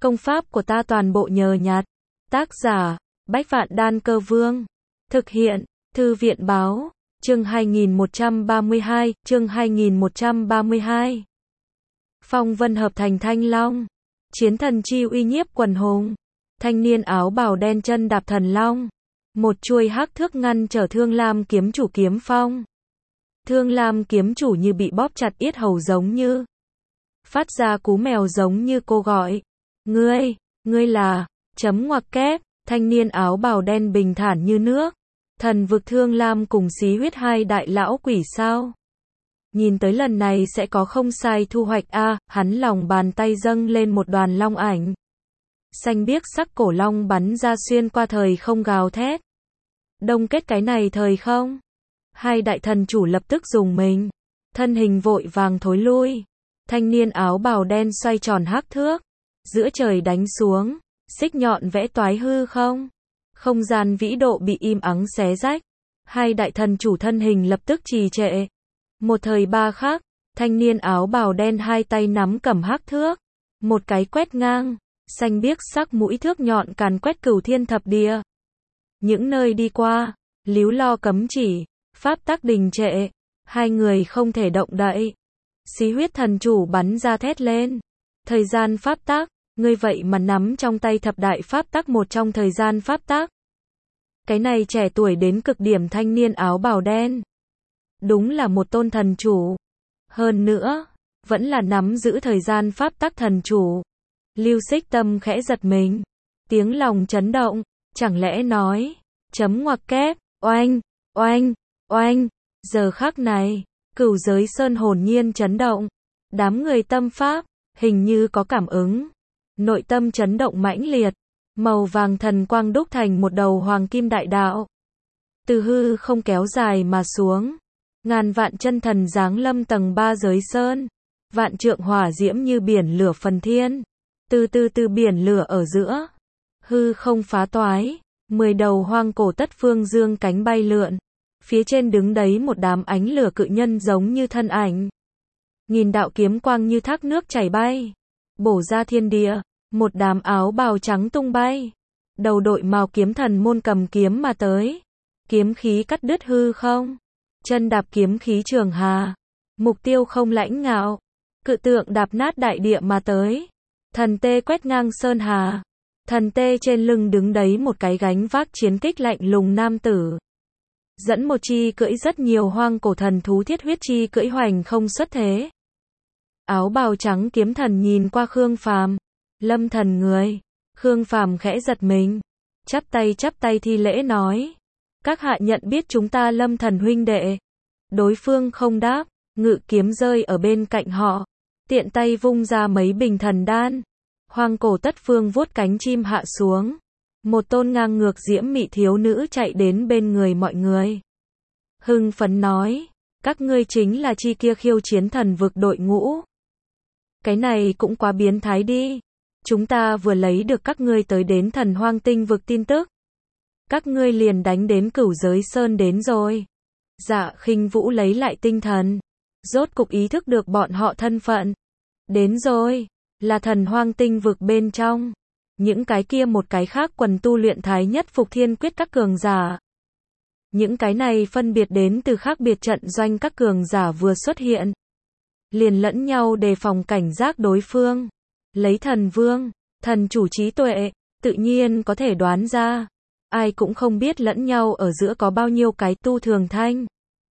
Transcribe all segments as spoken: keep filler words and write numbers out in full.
Công pháp của ta toàn bộ nhờ nhặt. Tác giả, Bách Vạn Đan Cơ Vương. Thực hiện, Thư viện Báo. Chương hai nghìn một trăm ba mươi hai, chương hai nghìn một trăm ba mươi hai. Phong vân hợp thành thanh long. Chiến thần chi uy nhiếp quần hùng. Thanh niên áo bào đen chân đạp thần long. Một chuôi hắc thước ngăn trở Thương Lam kiếm chủ kiếm phong. Thương Lam kiếm chủ như bị bóp chặt yết hầu, giống như phát ra cú mèo, giống như cô gọi. Ngươi, ngươi là, chấm ngoặc kép, thanh niên áo bào đen bình thản như nước. Thần vực Thương Lam cùng Xí Huyết hai đại lão quỷ sao? Nhìn tới lần này sẽ có không sai thu hoạch a, à, hắn lòng bàn tay dâng lên một đoàn long ảnh. Xanh biếc sắc cổ long bắn ra xuyên qua thời không, gào thét. Đông kết cái này thời không. Hai đại thần chủ lập tức dùng mình. Thân hình vội vàng thối lui. Thanh niên áo bào đen xoay tròn hắc thước. Giữa trời đánh xuống. Xích nhọn vẽ toái hư không. Không gian vĩ độ bị im ắng xé rách. Hai đại thần chủ thân hình lập tức trì trệ. Một thời ba khắc. Thanh niên áo bào đen hai tay nắm cầm hắc thước. Một cái quét ngang. Xanh biếc sắc mũi thước nhọn càn quét cửu thiên thập địa. Những nơi đi qua, líu lo cấm chỉ, pháp tắc đình trệ, hai người không thể động đậy. Xí Huyết thần chủ bắn ra thét lên. Thời gian pháp tắc, ngươi vậy mà nắm trong tay thập đại pháp tắc, một trong thời gian pháp tắc. Cái này trẻ tuổi đến cực điểm thanh niên áo bào đen. Đúng là một tôn thần chủ. Hơn nữa, vẫn là nắm giữ thời gian pháp tắc thần chủ. Lưu Xích tâm khẽ giật mình. Tiếng lòng chấn động. Chẳng lẽ nói, chấm ngoặc kép, oanh, oanh, oanh. Giờ khắc này, cửu giới sơn hồn nhiên chấn động. Đám người tâm pháp, hình như có cảm ứng. Nội tâm chấn động mãnh liệt. Màu vàng thần quang đúc thành một đầu hoàng kim đại đạo. Từ hư không kéo dài mà xuống. Ngàn vạn chân thần giáng lâm tầng ba giới sơn. Vạn trượng hỏa diễm như biển lửa phần thiên. Từ từ từ biển lửa ở giữa. Hư không phá toái. Mười đầu hoang cổ tất phương dương cánh bay lượn. Phía trên đứng đấy một đám ánh lửa cự nhân giống như thân ảnh. Nghìn đạo kiếm quang như thác nước chảy bay. Bổ ra thiên địa. Một đám áo bào trắng tung bay. Đầu đội màu kiếm thần môn cầm kiếm mà tới. Kiếm khí cắt đứt hư không. Chân đạp kiếm khí trường hà. Mục tiêu không lãnh ngạo. Cự tượng đạp nát đại địa mà tới. Thần tê quét ngang sơn hà. Thần tê trên lưng đứng đấy một cái gánh vác chiến kích lạnh lùng nam tử. Dẫn một chi cưỡi rất nhiều hoang cổ thần thú thiết huyết chi cưỡi hoành không xuất thế. Áo bào trắng kiếm thần nhìn qua Khương Phàm. Lâm thần người. Khương Phàm khẽ giật mình. Chắp tay chắp tay thi lễ nói. Các hạ nhận biết chúng ta Lâm thần huynh đệ. Đối phương không đáp. Ngự kiếm rơi ở bên cạnh họ. Tiện tay vung ra mấy bình thần đan. Hoang cổ tất phương vuốt cánh chim hạ xuống. Một tôn ngang ngược diễm mị thiếu nữ chạy đến bên người mọi người. Hưng phấn nói. Các ngươi chính là chi kia khiêu chiến thần vực đội ngũ. Cái này cũng quá biến thái đi. Chúng ta vừa lấy được các ngươi tới đến thần hoang tinh vực tin tức. Các ngươi liền đánh đến cửu giới sơn đến rồi. Dạ Khinh Vũ lấy lại tinh thần. Rốt cục ý thức được bọn họ thân phận. Đến rồi. Là thần hoang tinh vực bên trong. Những cái kia một cái khác quần tu luyện thái nhất phục thiên quyết các cường giả. Những cái này phân biệt đến từ khác biệt trận doanh các cường giả vừa xuất hiện. Liền lẫn nhau đề phòng cảnh giác đối phương. Lấy thần vương, thần chủ trí tuệ, tự nhiên có thể đoán ra. Ai cũng không biết lẫn nhau ở giữa có bao nhiêu cái tu thường thanh.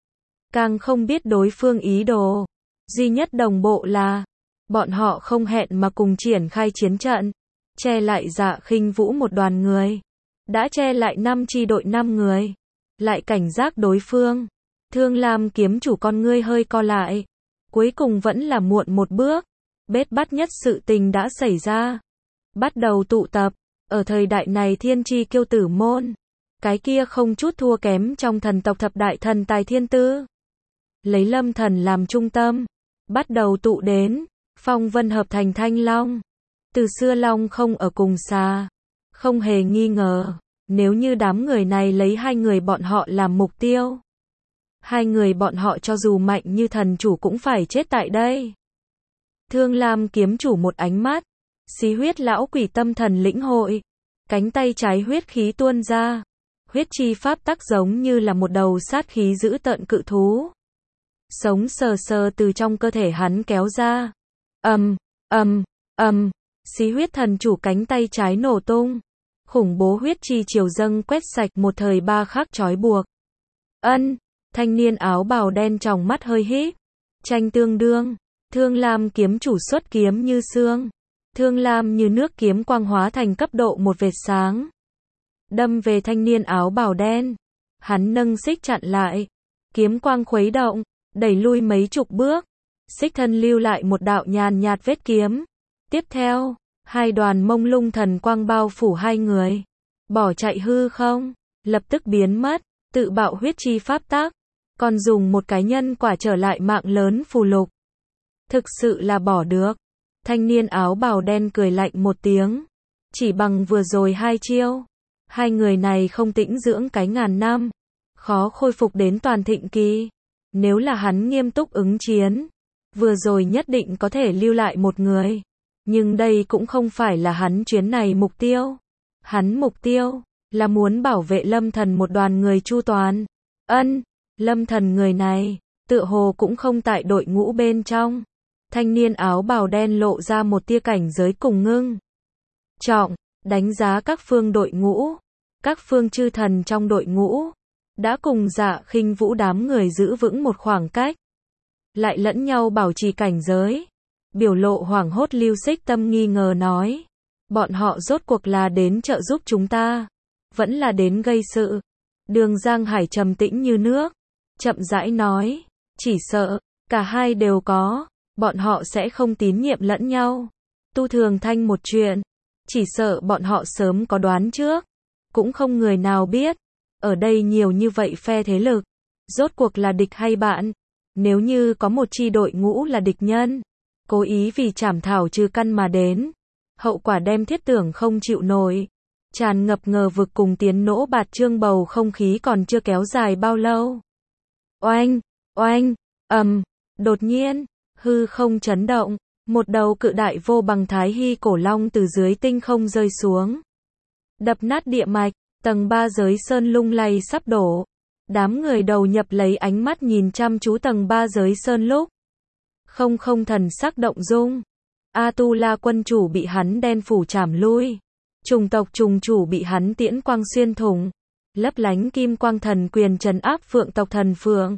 Càng không biết đối phương ý đồ. Duy nhất đồng bộ là bọn họ không hẹn mà cùng triển khai chiến trận. Che lại Dạ Khinh Vũ một đoàn người. Đã che lại năm chi đội năm người. Lại cảnh giác đối phương. Thương Lam kiếm chủ con ngươi hơi co lại. Cuối cùng vẫn là muộn một bước. Bết bát nhất sự tình đã xảy ra. Bắt đầu tụ tập. Ở thời đại này thiên chi kiêu tử môn. Cái kia không chút thua kém trong thần tộc thập đại thần tài thiên tư. Lấy Lâm thần làm trung tâm. Bắt đầu tụ đến. Phong vân hợp thành thanh long. Từ xưa long không ở cùng xà. Không hề nghi ngờ. Nếu như đám người này lấy hai người bọn họ làm mục tiêu. Hai người bọn họ cho dù mạnh như thần chủ cũng phải chết tại đây. Thương Lam kiếm chủ một ánh mắt. Xí huyết lão quỷ tâm thần lĩnh hội. Cánh tay trái huyết khí tuôn ra. Huyết chi pháp tắc giống như là một đầu sát khí dữ tợn cự thú. Sống sờ sờ từ trong cơ thể hắn kéo ra. Ầm, ầm, ầm, xí huyết thần chủ cánh tay trái nổ tung. Khủng bố huyết chi triều dâng quét sạch một thời ba khắc trói buộc. Ân, thanh niên áo bào đen tròng mắt hơi híp. Tranh tương đương, Thương Lam kiếm chủ xuất kiếm như sương. Thương Lam như nước kiếm quang hóa thành cấp độ một vệt sáng. Đâm về thanh niên áo bào đen. Hắn nâng xích chặn lại. Kiếm quang khuấy động, đẩy lui mấy chục bước. Xích thân lưu lại một đạo nhàn nhạt vết kiếm. Tiếp theo, hai đoàn mông lung thần quang bao phủ hai người. Bỏ chạy hư không, lập tức biến mất, tự bạo huyết chi pháp tắc. Còn dùng một cái nhân quả trở lại mạng lớn phù lục. Thực sự là bỏ được. Thanh niên áo bào đen cười lạnh một tiếng. Chỉ bằng vừa rồi hai chiêu. Hai người này không tĩnh dưỡng cái ngàn năm. Khó khôi phục đến toàn thịnh kỳ. Nếu là hắn nghiêm túc ứng chiến. Vừa rồi nhất định có thể lưu lại một người. Nhưng đây cũng không phải là hắn chuyến này mục tiêu. Hắn mục tiêu là muốn bảo vệ Lâm Thần một đoàn người chu toàn. Ân, Lâm Thần người này, tựa hồ cũng không tại đội ngũ bên trong. Thanh niên áo bào đen lộ ra một tia cảnh giới cùng ngưng. Trọng, đánh giá các phương đội ngũ. Các phương chư thần trong đội ngũ. Đã cùng Dạ Khinh Vũ đám người giữ vững một khoảng cách. Lại lẫn nhau bảo trì cảnh giới. Biểu lộ hoảng hốt Lưu Xích Tâm nghi ngờ nói. Bọn họ rốt cuộc là đến trợ giúp chúng ta. Vẫn là đến gây sự. Đường Giang Hải trầm tĩnh như nước. Chậm rãi nói. Chỉ sợ, cả hai đều có. Bọn họ sẽ không tín nhiệm lẫn nhau. Tu Thường Thanh một chuyện. Chỉ sợ bọn họ sớm có đoán trước. Cũng không người nào biết. Ở đây nhiều như vậy phe thế lực. Rốt cuộc là địch hay bạn. Nếu như có một chi đội ngũ là địch nhân. Cố ý vì trảm thảo trừ căn mà đến. Hậu quả đem thiết tưởng không chịu nổi. Tràn ngập ngờ vực cùng tiến nỗ bạt trương bầu không khí còn chưa kéo dài bao lâu. Oanh, oanh, ầm, đột nhiên, hư không chấn động, một đầu cự đại vô bằng thái hy cổ long từ dưới tinh không rơi xuống. Đập nát địa mạch, tầng ba giới sơn lung lay sắp đổ. Đám người đầu nhập lấy ánh mắt nhìn chăm chú tầng ba giới sơn lúc. Không không thần sắc động dung. A-tu-la quân chủ bị hắn đen phủ chảm lui. Trùng tộc trùng chủ bị hắn tiễn quang xuyên thủng. Lấp lánh kim quang thần quyền trấn áp phượng tộc thần phượng.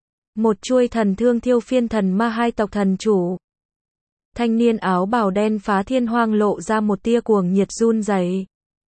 Một chuôi thần thương thiêu phiên thần ma hai tộc thần chủ. Thanh niên áo bào đen phá thiên hoang lộ ra một tia cuồng nhiệt run rẩy.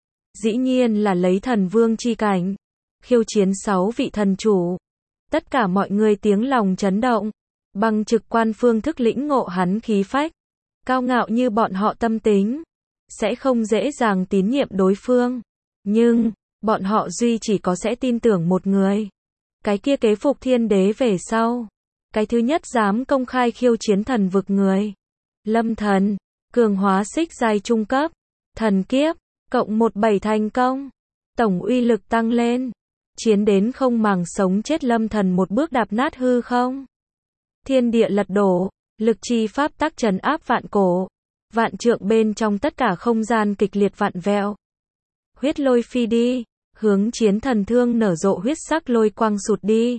Dĩ nhiên là lấy thần vương chi cảnh. Khiêu chiến sáu vị thần chủ. Tất cả mọi người tiếng lòng chấn động. Bằng trực quan phương thức lĩnh ngộ hắn khí phách. Cao ngạo như bọn họ tâm tính. Sẽ không dễ dàng tín nhiệm đối phương. Nhưng, bọn họ duy chỉ có sẽ tin tưởng một người. Cái kia kế phục thiên đế về sau. Cái thứ nhất dám công khai khiêu chiến thần vực người. Lâm Thần, cường hóa xích giai trung cấp. Thần kiếp, cộng một bảy thành công. Tổng uy lực tăng lên. Chiến đến không màng sống chết Lâm Thần một bước đạp nát hư không. Thiên địa lật đổ, lực chi pháp tắc trấn áp vạn cổ. Vạn trượng bên trong tất cả không gian kịch liệt vặn vẹo. Huyết lôi phi đi, hướng chiến thần thương nở rộ huyết sắc lôi quang sụt đi.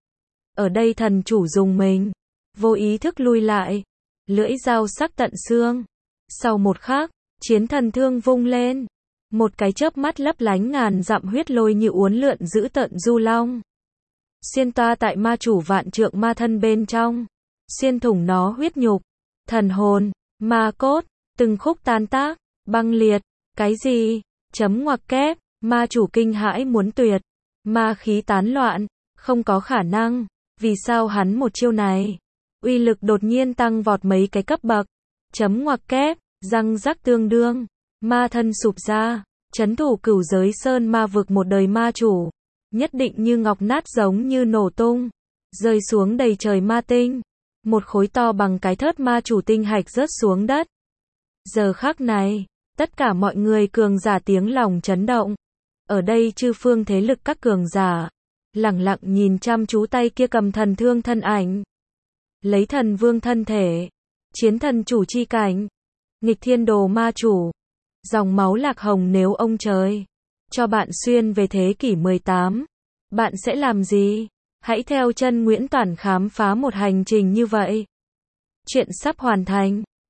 Ở đây thần chủ dùng mình, vô ý thức lui lại, lưỡi dao sắc tận xương. Sau một khắc, chiến thần thương vung lên, một cái chớp mắt lấp lánh ngàn dặm huyết lôi như uốn lượn giữ tận du long. Xuyên toa tại ma chủ vạn trượng ma thân bên trong, xuyên thủng nó huyết nhục, thần hồn, ma cốt, từng khúc tan tác, băng liệt. Cái gì? Chấm ngoặc kép, ma chủ kinh hãi muốn tuyệt. Ma khí tán loạn, không có khả năng. Vì sao hắn một chiêu này? Uy lực đột nhiên tăng vọt mấy cái cấp bậc. Chấm ngoặc kép, răng rắc tương đương. Ma thân sụp ra, trấn thủ cửu giới sơn ma vực một đời ma chủ. Nhất định như ngọc nát giống như nổ tung. Rơi xuống đầy trời ma tinh. Một khối to bằng cái thớt ma chủ tinh hạch rớt xuống đất. Giờ khắc này, tất cả mọi người cường giả tiếng lòng chấn động. Ở đây chư phương thế lực các cường giả, lẳng lặng nhìn chăm chú tay kia cầm thần thương thân ảnh. Lấy thần vương thân thể, chiến thần chủ chi cảnh. Nghịch thiên đồ ma chủ. Dòng máu lạc hồng nếu ông trời cho bạn xuyên về thế kỷ mười tám, bạn sẽ làm gì? Hãy theo chân Nguyễn Toản khám phá một hành trình như vậy. Chuyện sắp hoàn thành.